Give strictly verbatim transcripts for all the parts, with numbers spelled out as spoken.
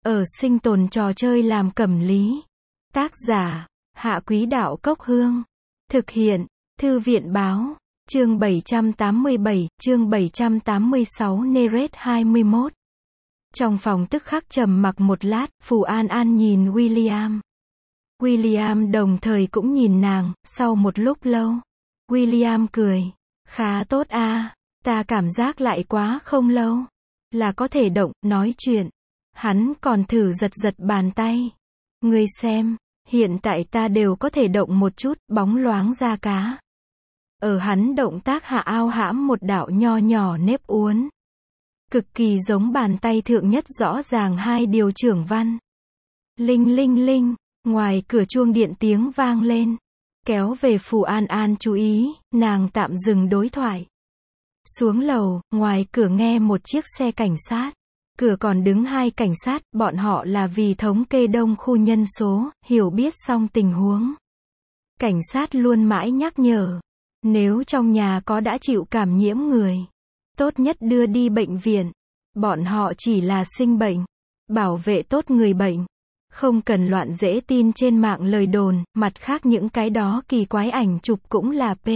ở sinh tồn trò chơi làm cẩm lý. Tác giả, Hạ Quý Đạo Cốc Hương. Thực hiện, Thư viện Báo. Chương bảy trăm tám mươi bảy, chương bảy trăm tám mươi sáu Neret hai mươi mốt. Trong phòng tức khắc trầm mặc một lát, Phù An An nhìn William. William đồng thời cũng nhìn nàng, sau một lúc lâu. William cười. Khá tốt a, ta cảm giác lại quá không lâu. Là có thể động, nói chuyện. Hắn còn thử giật giật bàn tay. Ngươi xem, hiện tại ta đều có thể động một chút, bóng loáng da cá. Ở hắn động tác hạ ao hãm một đạo nho nhỏ nếp uốn. Cực kỳ giống bàn tay thượng nhất rõ ràng hai điều trưởng văn. Linh linh linh, ngoài cửa chuông điện tiếng vang lên. Kéo về Phù An An chú ý, nàng tạm dừng đối thoại. Xuống lầu, ngoài cửa nghe một chiếc xe cảnh sát. Cửa còn đứng hai cảnh sát, bọn họ là vì thống kê đông khu nhân số, hiểu biết xong tình huống. Cảnh sát luôn mãi nhắc nhở. Nếu trong nhà có đã chịu cảm nhiễm người, tốt nhất đưa đi bệnh viện. Bọn họ chỉ là sinh bệnh, bảo vệ tốt người bệnh. Không cần loạn dễ tin trên mạng lời đồn, mặt khác những cái đó kỳ quái ảnh chụp cũng là p.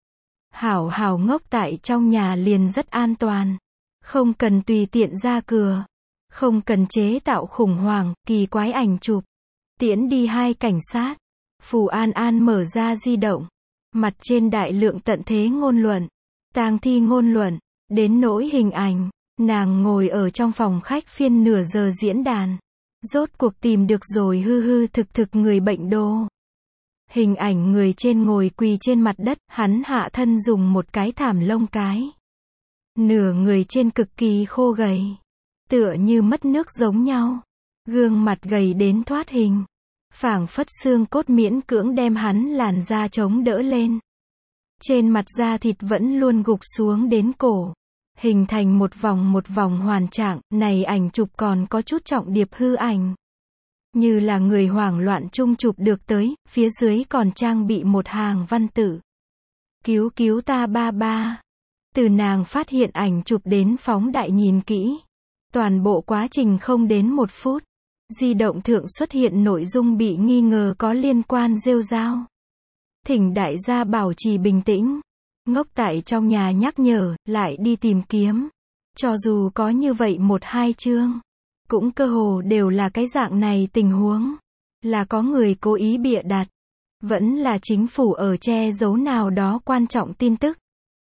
Hảo hảo ngốc tại trong nhà liền rất an toàn. Không cần tùy tiện ra cửa. Không cần chế tạo khủng hoảng, kỳ quái ảnh chụp. Tiễn đi hai cảnh sát. Phù An An mở ra di động. Mặt trên đại lượng tận thế ngôn luận. Tang thi ngôn luận. Đến nỗi hình ảnh. Nàng ngồi ở trong phòng khách phiên nửa giờ diễn đàn. Rốt cuộc tìm được rồi hư hư thực thực người bệnh đô. Hình ảnh người trên ngồi quỳ trên mặt đất, hắn hạ thân dùng một cái thảm lông cái. Nửa người trên cực kỳ khô gầy. Tựa như mất nước giống nhau. Gương mặt gầy đến thoát hình. Phảng phất xương cốt miễn cưỡng đem hắn làn da chống đỡ lên. Trên mặt da thịt vẫn luôn gục xuống đến cổ. Hình thành một vòng một vòng hoàn trạng, này ảnh chụp còn có chút trọng điệp hư ảnh. Như là người hoảng loạn chung chụp được tới, phía dưới còn trang bị một hàng văn tự. Cứu cứu ta ba ba. Từ nàng phát hiện ảnh chụp đến phóng đại nhìn kỹ. Toàn bộ quá trình không đến một phút. Di động thượng xuất hiện nội dung bị nghi ngờ có liên quan rêu rao. Thỉnh đại gia bảo trì bình tĩnh. Ngốc tại trong nhà nhắc nhở, lại đi tìm kiếm. Cho dù có như vậy một hai chương, cũng cơ hồ đều là cái dạng này tình huống. Là có người cố ý bịa đặt. Vẫn là chính phủ ở che giấu nào đó quan trọng tin tức.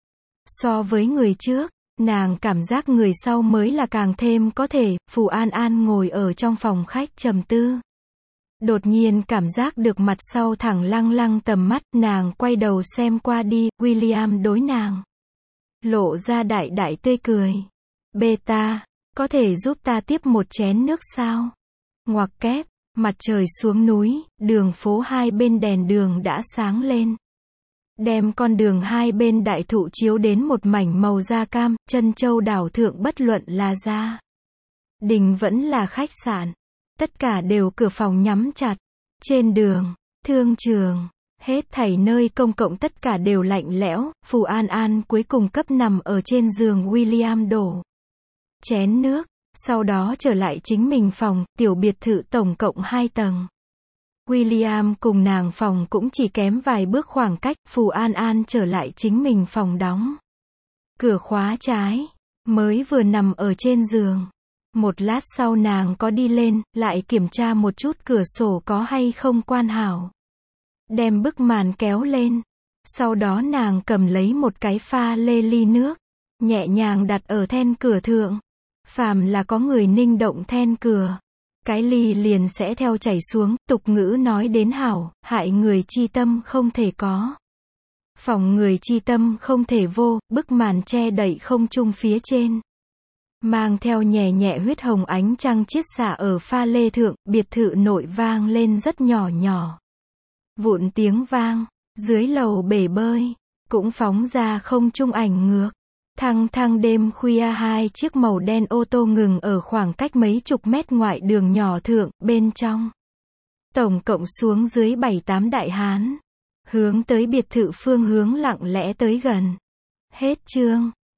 So với người trước, nàng cảm giác người sau mới là càng thêm có thể. Phù An An ngồi ở trong phòng khách trầm tư. Đột nhiên cảm giác được mặt sau thẳng lăng lăng tầm mắt, nàng quay đầu xem qua đi, William đối nàng. Lộ ra đại đại tươi cười. Beta, có thể giúp ta tiếp một chén nước sao? Ngoặc kép, mặt trời xuống núi, đường phố hai bên đèn đường đã sáng lên. Đem con đường hai bên đại thụ chiếu đến một mảnh màu da cam, chân châu đảo thượng bất luận là gia đình vẫn là khách sạn. Tất cả đều cửa phòng nhắm chặt. Trên đường, thương trường, hết thảy nơi công cộng tất cả đều lạnh lẽo. Phù An An cuối cùng cấp nằm ở trên giường William đổ chén nước. Sau đó trở lại chính mình phòng, tiểu biệt thự tổng cộng hai tầng. William cùng nàng phòng cũng chỉ kém vài bước khoảng cách. Phù An An trở lại chính mình phòng đóng. Cửa khóa trái. Mới vừa nằm ở trên giường. Một lát sau nàng có đi lên, lại kiểm tra một chút cửa sổ có hay không quan hảo. Đem bức màn kéo lên. Sau đó nàng cầm lấy một cái pha lê ly nước. Nhẹ nhàng đặt ở then cửa thượng. Phàm là có người ninh động then cửa. Cái ly liền sẽ theo chảy xuống, tục ngữ nói đến hảo, hại người chi tâm không thể có. Phòng người chi tâm không thể vô, bức màn che đậy không trung phía trên. Mang theo nhẹ nhẹ huyết hồng ánh trăng chiết xạ ở pha lê thượng, biệt thự nội vang lên rất nhỏ nhỏ. Vụn tiếng vang, dưới lầu bể bơi, cũng phóng ra không trung ảnh ngược. Thăng thăng đêm khuya hai chiếc màu đen ô tô ngừng ở khoảng cách mấy chục mét ngoại đường nhỏ thượng, bên trong. Tổng cộng xuống dưới bảy tám đại hán. Hướng tới biệt thự phương hướng lặng lẽ tới gần. Hết chương.